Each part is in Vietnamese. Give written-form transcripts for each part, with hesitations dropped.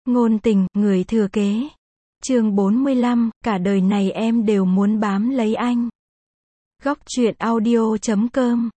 Ngôn tình, người thừa kế. Chương 45, cả đời này em đều muốn bám lấy anh. Góc truyện audio.com.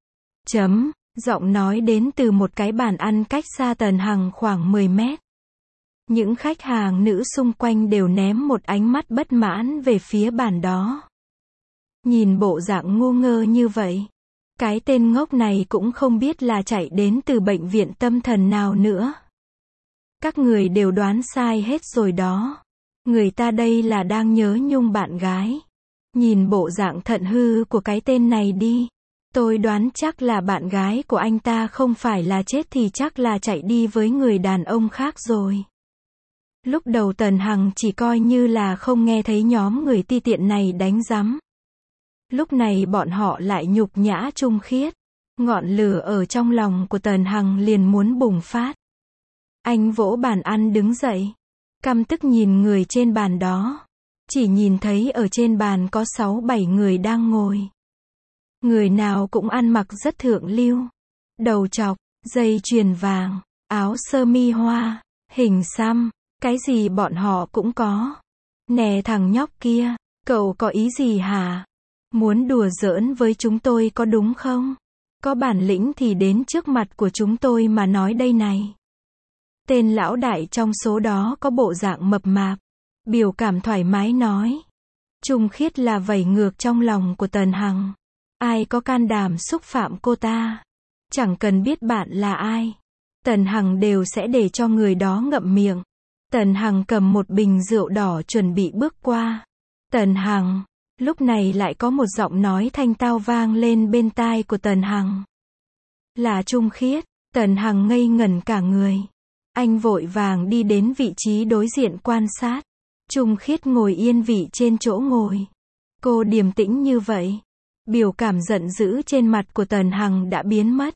Giọng nói đến từ một cái bàn ăn cách xa Tần Hằng khoảng 10 mét. Những khách hàng nữ xung quanh đều ném một ánh mắt bất mãn về phía bàn đó. Nhìn bộ dạng ngu ngơ như vậy, cái tên ngốc này cũng không biết là chạy đến từ bệnh viện tâm thần nào nữa. Các người đều đoán sai hết rồi đó. Người ta đây là đang nhớ nhung bạn gái. Nhìn bộ dạng thận hư của cái tên này đi. Tôi đoán chắc là bạn gái của anh ta không phải là chết thì chắc là chạy đi với người đàn ông khác rồi. Lúc đầu Tần Hằng chỉ coi như là không nghe thấy nhóm người ti tiện này đánh rắm. Lúc này bọn họ lại nhục nhã Trung Khiết. Ngọn lửa ở trong lòng của Tần Hằng liền muốn bùng phát. Anh vỗ bàn ăn đứng dậy. Căm tức nhìn người trên bàn đó. Chỉ nhìn thấy ở trên bàn có 6-7 người đang ngồi. Người nào cũng ăn mặc rất thượng lưu. Đầu trọc, dây chuyền vàng, áo sơ mi hoa, hình xăm, cái gì bọn họ cũng có. Nè thằng nhóc kia, cậu có ý gì hả? Muốn đùa giỡn với chúng tôi có đúng không? Có bản lĩnh thì đến trước mặt của chúng tôi mà nói đây này. Tên lão đại trong số đó có bộ dạng mập mạp, biểu cảm thoải mái nói. Trung Khiết là vẩy ngược trong lòng của Tần Hằng. Ai có can đảm xúc phạm cô ta? Chẳng cần biết bạn là ai. Tần Hằng đều sẽ để cho người đó ngậm miệng. Tần Hằng cầm một bình rượu đỏ chuẩn bị bước qua. Tần Hằng, lúc này lại có một giọng nói thanh tao vang lên bên tai của Tần Hằng. Là Trung Khiết. Tần Hằng ngây ngẩn cả người. Anh vội vàng đi đến vị trí đối diện quan sát. Trung Khiết ngồi yên vị trên chỗ ngồi. Cô điềm tĩnh như vậy. Biểu cảm giận dữ trên mặt của Tần Hằng đã biến mất.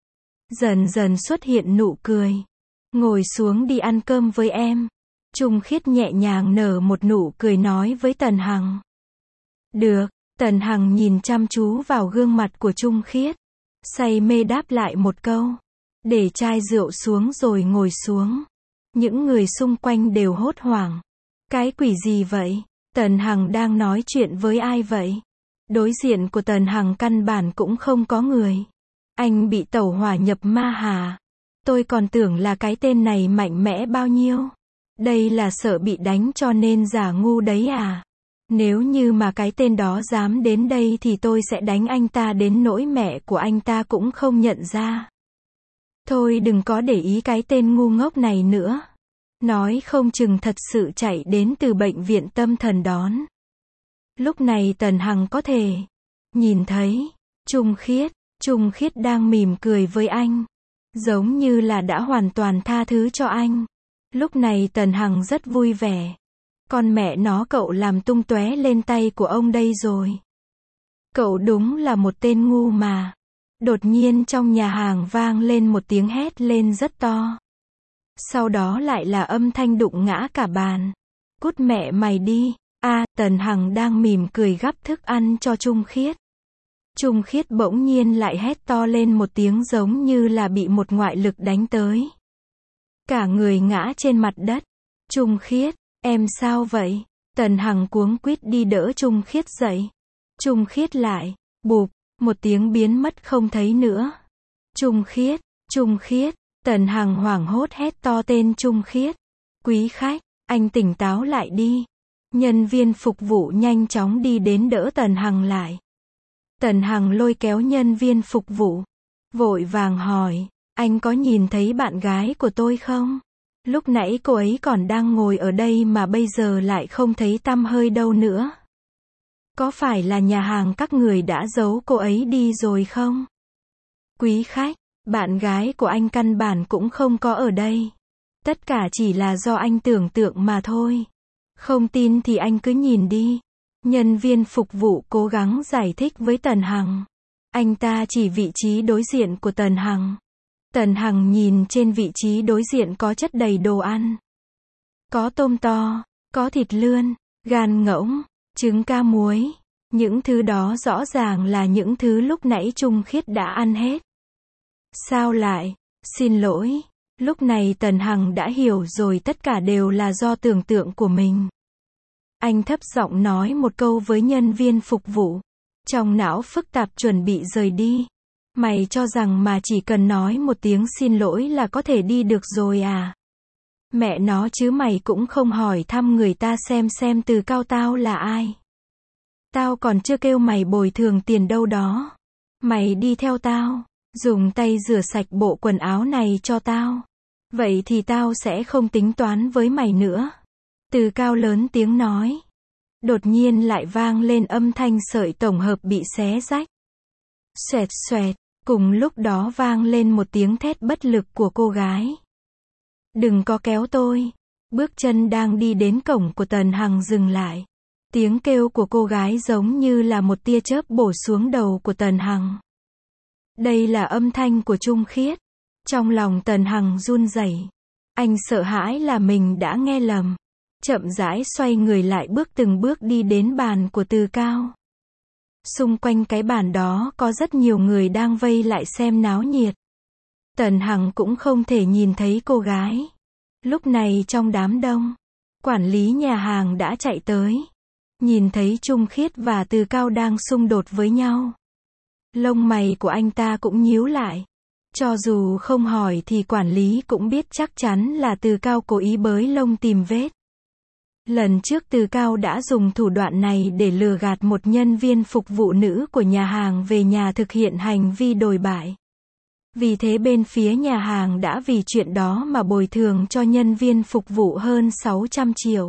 Dần dần xuất hiện nụ cười. Ngồi xuống đi ăn cơm với em. Trung Khiết nhẹ nhàng nở một nụ cười nói với Tần Hằng. Được. Tần Hằng nhìn chăm chú vào gương mặt của Trung Khiết. Say mê đáp lại một câu. Để chai rượu xuống rồi ngồi xuống. Những người xung quanh đều hốt hoảng. Cái quỷ gì vậy? Tần Hằng đang nói chuyện với ai vậy? Đối diện của Tần Hằng căn bản cũng không có người. Anh bị tẩu hỏa nhập ma hả? Tôi còn tưởng là cái tên này mạnh mẽ bao nhiêu. Đây là sợ bị đánh cho nên giả ngu đấy à? Nếu như mà cái tên đó dám đến đây thì tôi sẽ đánh anh ta đến nỗi mẹ của anh ta cũng không nhận ra. Thôi đừng có để ý cái tên ngu ngốc này nữa. Nói không chừng thật sự chạy đến từ bệnh viện tâm thần đón. Lúc này Tần Hằng có thể nhìn thấy Trung Khiết đang mỉm cười với anh. Giống như là đã hoàn toàn tha thứ cho anh. Lúc này Tần Hằng rất vui vẻ. Con mẹ nó cậu làm tung tóe lên tay của ông đây rồi. Cậu đúng là một tên ngu mà. Đột nhiên trong nhà hàng vang lên một tiếng hét lên rất to. Sau đó lại là âm thanh đụng ngã cả bàn. Cút mẹ mày đi. Tần Hằng đang mỉm cười gắp thức ăn cho Trung Khiết. Trung Khiết bỗng nhiên lại hét to lên một tiếng giống như là bị một ngoại lực đánh tới. Cả người ngã trên mặt đất. Trung Khiết, em sao vậy? Tần Hằng cuống quýt đi đỡ Trung Khiết dậy. Trung Khiết lại, bụp, một tiếng biến mất không thấy nữa. Trung Khiết, Tần Hằng hoảng hốt hét to tên Trung Khiết. Quý khách, anh tỉnh táo lại đi. Nhân viên phục vụ nhanh chóng đi đến đỡ Tần Hằng lại. Tần Hằng lôi kéo nhân viên phục vụ. Vội vàng hỏi, anh có nhìn thấy bạn gái của tôi không? Lúc nãy cô ấy còn đang ngồi ở đây mà bây giờ lại không thấy tăm hơi đâu nữa. Có phải là nhà hàng các người đã giấu cô ấy đi rồi không? Quý khách, bạn gái của anh căn bản cũng không có ở đây. Tất cả chỉ là do anh tưởng tượng mà thôi. Không tin thì anh cứ nhìn đi. Nhân viên phục vụ cố gắng giải thích với Tần Hằng. Anh ta chỉ vị trí đối diện của Tần Hằng. Tần Hằng nhìn trên vị trí đối diện có chất đầy đồ ăn. Có tôm to, có thịt lươn, gan ngỗng, trứng ca muối. Những thứ đó rõ ràng là những thứ lúc nãy Trung Khiết đã ăn hết. Sao lại? Xin lỗi. Lúc này Tần Hằng đã hiểu rồi, tất cả đều là do tưởng tượng của mình. Anh thấp giọng nói một câu với nhân viên phục vụ. Trong não phức tạp chuẩn bị rời đi. Mày cho rằng mà chỉ cần nói một tiếng xin lỗi là có thể đi được rồi à? Mẹ nó chứ, mày cũng không hỏi thăm người ta xem Từ Cao tao là ai. Tao còn chưa kêu mày bồi thường tiền đâu đó. Mày đi theo tao, dùng tay rửa sạch bộ quần áo này cho tao. Vậy thì tao sẽ không tính toán với mày nữa. Từ Cao lớn tiếng nói. Đột nhiên lại vang lên âm thanh sợi tổng hợp bị xé rách. Xoẹt xoẹt, cùng lúc đó vang lên một tiếng thét bất lực của cô gái. Đừng có kéo tôi. Bước chân đang đi đến cổng của Tần Hằng dừng lại. Tiếng kêu của cô gái giống như là một tia chớp bổ xuống đầu của Tần Hằng. Đây là âm thanh của Trung Khiết. Trong lòng Tần Hằng run rẩy. Anh sợ hãi là mình đã nghe lầm. Chậm rãi xoay người lại, bước từng bước đi đến bàn của Từ Cao. Xung quanh cái bàn đó có rất nhiều người đang vây lại xem náo nhiệt. Tần Hằng cũng không thể nhìn thấy cô gái. Lúc này trong đám đông, quản lý nhà hàng đã chạy tới. Nhìn thấy Trung Khiết và Từ Cao đang xung đột với nhau. Lông mày của anh ta cũng nhíu lại. Cho dù không hỏi thì quản lý cũng biết chắc chắn là Từ Cao cố ý bới lông tìm vết. Lần trước Từ Cao đã dùng thủ đoạn này để lừa gạt một nhân viên phục vụ nữ của nhà hàng về nhà thực hiện hành vi đồi bại. Vì thế bên phía nhà hàng đã vì chuyện đó mà bồi thường cho nhân viên phục vụ hơn 600 triệu.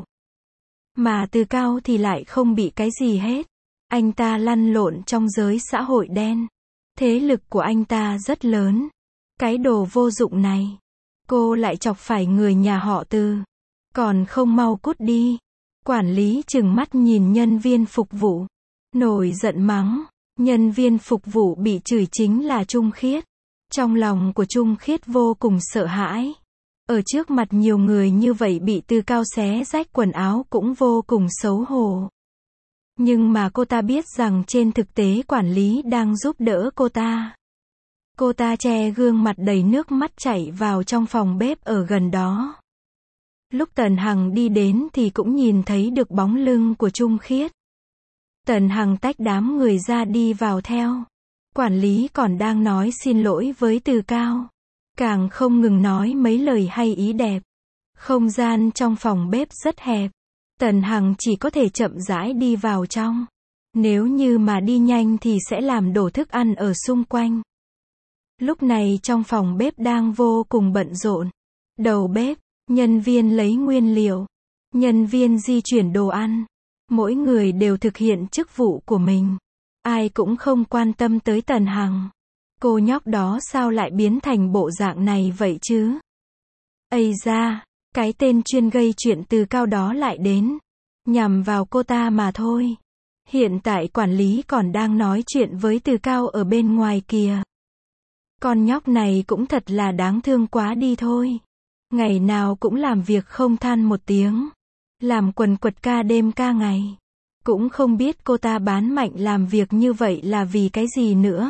Mà Từ Cao thì lại không bị cái gì hết. Anh ta lăn lộn trong giới xã hội đen. Thế lực của anh ta rất lớn. Cái đồ vô dụng này. Cô lại chọc phải người nhà họ Từ. Còn không mau cút đi. Quản lý trừng mắt nhìn nhân viên phục vụ. Nổi giận mắng. Nhân viên phục vụ bị chửi chính là Trung Khiết. Trong lòng của Trung Khiết vô cùng sợ hãi. Ở trước mặt nhiều người như vậy bị Từ Cao xé rách quần áo cũng vô cùng xấu hổ. Nhưng mà cô ta biết rằng trên thực tế quản lý đang giúp đỡ cô ta. Cô ta che gương mặt đầy nước mắt chạy vào trong phòng bếp ở gần đó. Lúc Tần Hằng đi đến thì cũng nhìn thấy được bóng lưng của Trung Khiết. Tần Hằng tách đám người ra đi vào theo. Quản lý còn đang nói xin lỗi với Từ Cao. Càng không ngừng nói mấy lời hay ý đẹp. Không gian trong phòng bếp rất hẹp. Tần Hằng chỉ có thể chậm rãi đi vào trong. Nếu như mà đi nhanh thì sẽ làm đổ thức ăn ở xung quanh. Lúc này trong phòng bếp đang vô cùng bận rộn. Đầu bếp, nhân viên lấy nguyên liệu, nhân viên di chuyển đồ ăn. Mỗi người đều thực hiện chức vụ của mình. Ai cũng không quan tâm tới Tần Hằng. Cô nhóc đó sao lại biến thành bộ dạng này vậy chứ? Ây da, cái tên chuyên gây chuyện Từ Cao đó lại đến. Nhằm vào cô ta mà thôi. Hiện tại quản lý còn đang nói chuyện với Từ Cao ở bên ngoài kìa. Con nhóc này cũng thật là đáng thương quá đi thôi. Ngày nào cũng làm việc không than một tiếng. Làm quần quật ca đêm ca ngày. Cũng không biết cô ta bán mạnh làm việc như vậy là vì cái gì nữa.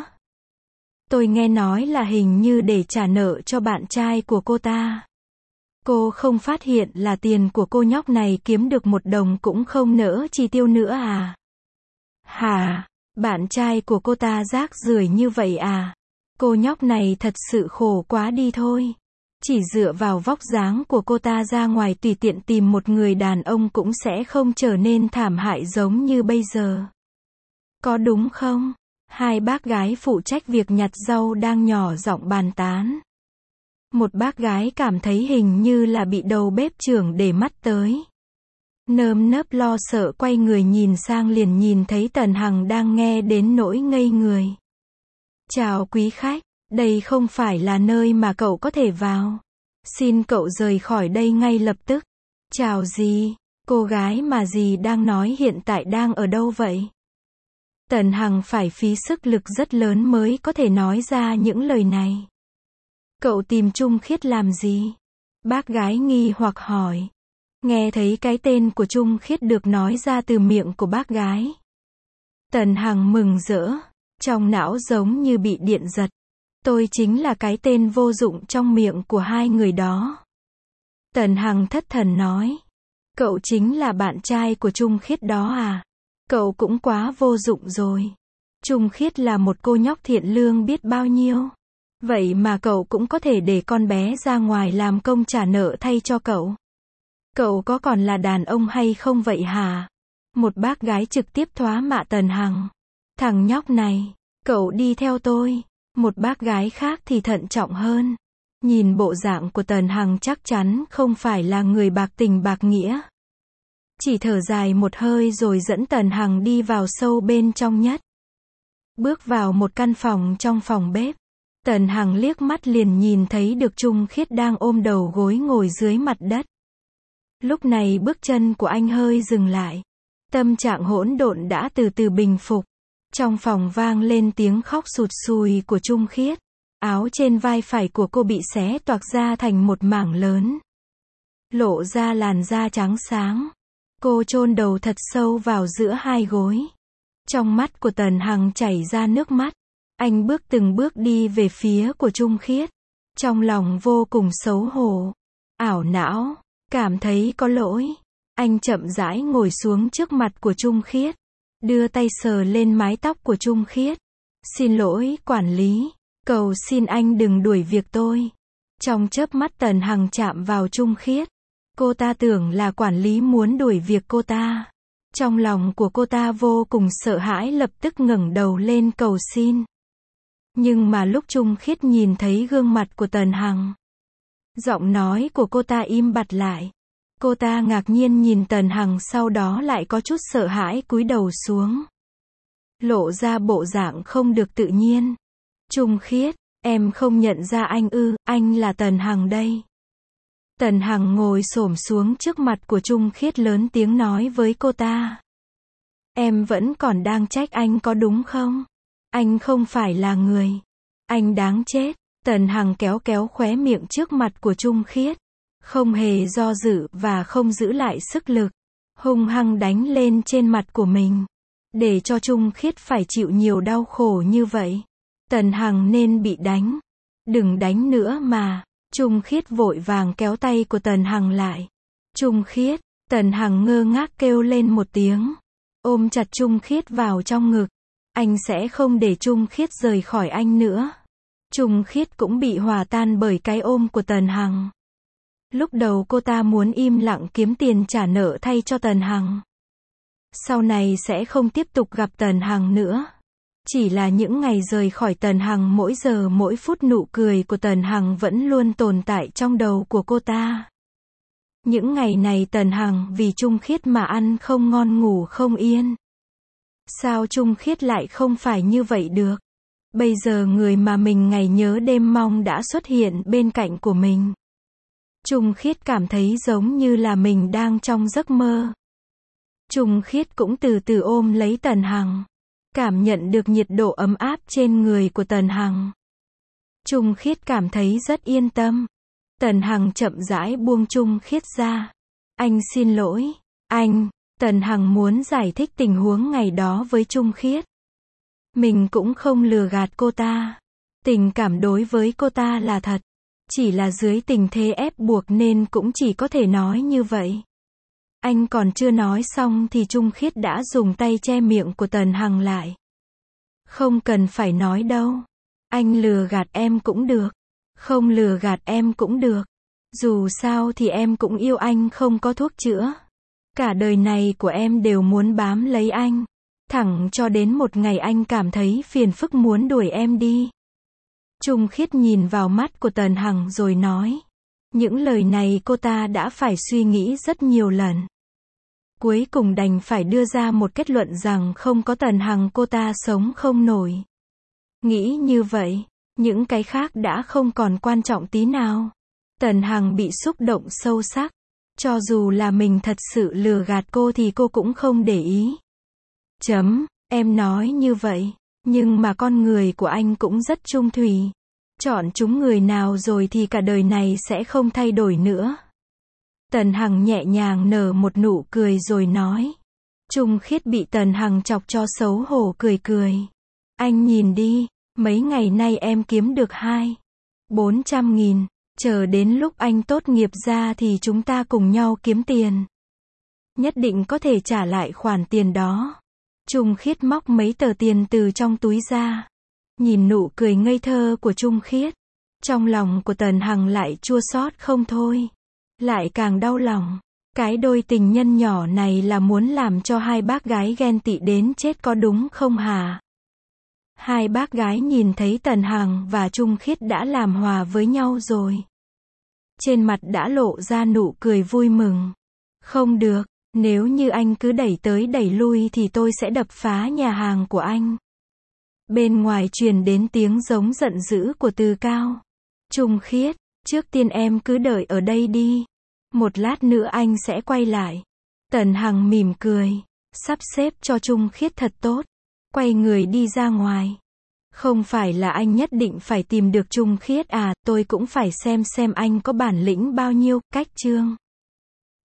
Tôi nghe nói là hình như để trả nợ cho bạn trai của cô ta. Cô không phát hiện là tiền của cô nhóc này kiếm được một đồng cũng không nỡ chi tiêu nữa à? Hả? Bạn trai của cô ta rác rưởi như vậy à? Cô nhóc này thật sự khổ quá đi thôi. Chỉ dựa vào vóc dáng của cô ta ra ngoài tùy tiện tìm một người đàn ông cũng sẽ không trở nên thảm hại giống như bây giờ. Có đúng không? Hai bác gái phụ trách việc nhặt rau đang nhỏ giọng bàn tán. Một bác gái cảm thấy hình như là bị đầu bếp trưởng để mắt tới. Nơm nớp lo sợ quay người nhìn sang liền nhìn thấy Tần Hằng đang nghe đến nỗi ngây người. Chào quý khách, đây không phải là nơi mà cậu có thể vào. Xin cậu rời khỏi đây ngay lập tức. Chào gì? Cô gái mà dì đang nói hiện tại đang ở đâu vậy? Tần Hằng phải phí sức lực rất lớn mới có thể nói ra những lời này. Cậu tìm Trung Khiết làm gì? Bác gái nghi hoặc hỏi. Nghe thấy cái tên của Trung Khiết được nói ra từ miệng của bác gái. Tần Hằng mừng rỡ. Trong não giống như bị điện giật. Tôi chính là cái tên vô dụng trong miệng của hai người đó. Tần Hằng thất thần nói. Cậu chính là bạn trai của Trung Khiết đó à? Cậu cũng quá vô dụng rồi. Trung Khiết là một cô nhóc thiện lương biết bao nhiêu. Vậy mà cậu cũng có thể để con bé ra ngoài làm công trả nợ thay cho cậu. Cậu có còn là đàn ông hay không vậy hả? Một bác gái trực tiếp thoá mạ Tần Hằng. Thằng nhóc này, cậu đi theo tôi. Một bác gái khác thì thận trọng hơn. Nhìn bộ dạng của Tần Hằng chắc chắn không phải là người bạc tình bạc nghĩa. Chỉ thở dài một hơi rồi dẫn Tần Hằng đi vào sâu bên trong nhất. Bước vào một căn phòng trong phòng bếp. Tần Hằng liếc mắt liền nhìn thấy được Trung Khiết đang ôm đầu gối ngồi dưới mặt đất. Lúc này bước chân của anh hơi dừng lại. Tâm trạng hỗn độn đã từ từ bình phục. Trong phòng vang lên tiếng khóc sụt sùi của Trung Khiết. Áo trên vai phải của cô bị xé toạc ra thành một mảng lớn. Lộ ra làn da trắng sáng. Cô chôn đầu thật sâu vào giữa hai gối. Trong mắt của Tần Hằng chảy ra nước mắt. Anh bước từng bước đi về phía của Trung Khiết. Trong lòng vô cùng xấu hổ. Ảo não. Cảm thấy có lỗi. Anh chậm rãi ngồi xuống trước mặt của Trung Khiết. Đưa tay sờ lên mái tóc của Trung Khiết. Xin lỗi, quản lý. Cầu xin anh đừng đuổi việc tôi. Trong chớp mắt Tần Hằng chạm vào Trung Khiết. Cô ta tưởng là quản lý muốn đuổi việc cô ta. Trong lòng của cô ta vô cùng sợ hãi lập tức ngẩng đầu lên cầu xin. Nhưng mà lúc Trung Khiết nhìn thấy gương mặt của Tần Hằng. Giọng nói của cô ta im bặt lại. Cô ta ngạc nhiên nhìn Tần Hằng sau đó lại có chút sợ hãi cúi đầu xuống. Lộ ra bộ dạng không được tự nhiên. Trung Khiết, em không nhận ra anh ư, anh là Tần Hằng đây. Tần Hằng ngồi xổm xuống trước mặt của Trung Khiết lớn tiếng nói với cô ta. Em vẫn còn đang trách anh có đúng không? Anh không phải là người. Anh đáng chết. Tần Hằng kéo kéo khóe miệng trước mặt của Trung Khiết. Không hề do dự và không giữ lại sức lực. Hung hăng đánh lên trên mặt của mình. Để cho Trung Khiết phải chịu nhiều đau khổ như vậy. Tần Hằng nên bị đánh. Đừng đánh nữa mà. Trung Khiết vội vàng kéo tay của Tần Hằng lại. Trung Khiết. Tần Hằng ngơ ngác kêu lên một tiếng. Ôm chặt Trung Khiết vào trong ngực. Anh sẽ không để Trung Khiết rời khỏi anh nữa. Trung Khiết cũng bị hòa tan bởi cái ôm của Tần Hằng. Lúc đầu cô ta muốn im lặng kiếm tiền trả nợ thay cho Tần Hằng. Sau này sẽ không tiếp tục gặp Tần Hằng nữa. Chỉ là những ngày rời khỏi Tần Hằng mỗi giờ mỗi phút nụ cười của Tần Hằng vẫn luôn tồn tại trong đầu của cô ta. Những ngày này Tần Hằng vì Trung Khiết mà ăn không ngon ngủ không yên. Sao Trung Khiết lại không phải như vậy được? Bây giờ người mà mình ngày nhớ đêm mong đã xuất hiện bên cạnh của mình. Trung Khiết cảm thấy giống như là mình đang trong giấc mơ. Trung Khiết cũng từ từ ôm lấy Tần Hằng. Cảm nhận được nhiệt độ ấm áp trên người của Tần Hằng. Trung Khiết cảm thấy rất yên tâm. Tần Hằng chậm rãi buông Trung Khiết ra. Anh xin lỗi. Anh. Tần Hằng muốn giải thích tình huống ngày đó với Trung Khiết. Mình cũng không lừa gạt cô ta. Tình cảm đối với cô ta là thật. Chỉ là dưới tình thế ép buộc nên cũng chỉ có thể nói như vậy. Anh còn chưa nói xong thì Trung Khiết đã dùng tay che miệng của Tần Hằng lại. Không cần phải nói đâu. Anh lừa gạt em cũng được. Không lừa gạt em cũng được. Dù sao thì em cũng yêu anh không có thuốc chữa. Cả đời này của em đều muốn bám lấy anh. Thẳng cho đến một ngày anh cảm thấy phiền phức muốn đuổi em đi. Trung Khiết nhìn vào mắt của Tần Hằng rồi nói. Những lời này cô ta đã phải suy nghĩ rất nhiều lần. Cuối cùng đành phải đưa ra một kết luận rằng không có Tần Hằng cô ta sống không nổi. Nghĩ như vậy, những cái khác đã không còn quan trọng tí nào. Tần Hằng bị xúc động sâu sắc. Cho dù là mình thật sự lừa gạt cô thì cô cũng không để ý. Em nói như vậy, nhưng mà con người của anh cũng rất trung thủy. Chọn chúng người nào rồi thì cả đời này sẽ không thay đổi nữa. Tần Hằng nhẹ nhàng nở một nụ cười rồi nói. Trung Khiết bị Tần Hằng chọc cho xấu hổ cười cười. Anh nhìn đi, Mấy ngày nay em kiếm được 400.000. Chờ đến lúc anh tốt nghiệp ra thì chúng ta cùng nhau kiếm tiền. Nhất định có thể trả lại khoản tiền đó. Trung Khiết móc mấy tờ tiền từ trong túi ra. Nhìn nụ cười ngây thơ của Trung Khiết. Trong lòng của Tần Hằng lại chua xót không thôi. Lại càng đau lòng. Cái đôi tình nhân nhỏ này là muốn làm cho hai bác gái ghen tị đến chết có đúng không hả? Hai bác gái nhìn thấy Tần Hằng và Trung Khiết đã làm hòa với nhau rồi. Trên mặt đã lộ ra nụ cười vui mừng. Không được, nếu như anh cứ đẩy tới đẩy lui thì tôi sẽ đập phá nhà hàng của anh. Bên ngoài truyền đến tiếng giống giận dữ của Từ Cao. Trung Khiết, trước tiên em cứ đợi ở đây đi. Một lát nữa anh sẽ quay lại. Tần Hằng mỉm cười, sắp xếp cho Trung Khiết thật tốt. Quay người đi ra ngoài. Không phải là anh nhất định phải tìm được Trung Khiết à, tôi cũng phải xem anh có bản lĩnh bao nhiêu. Cách chương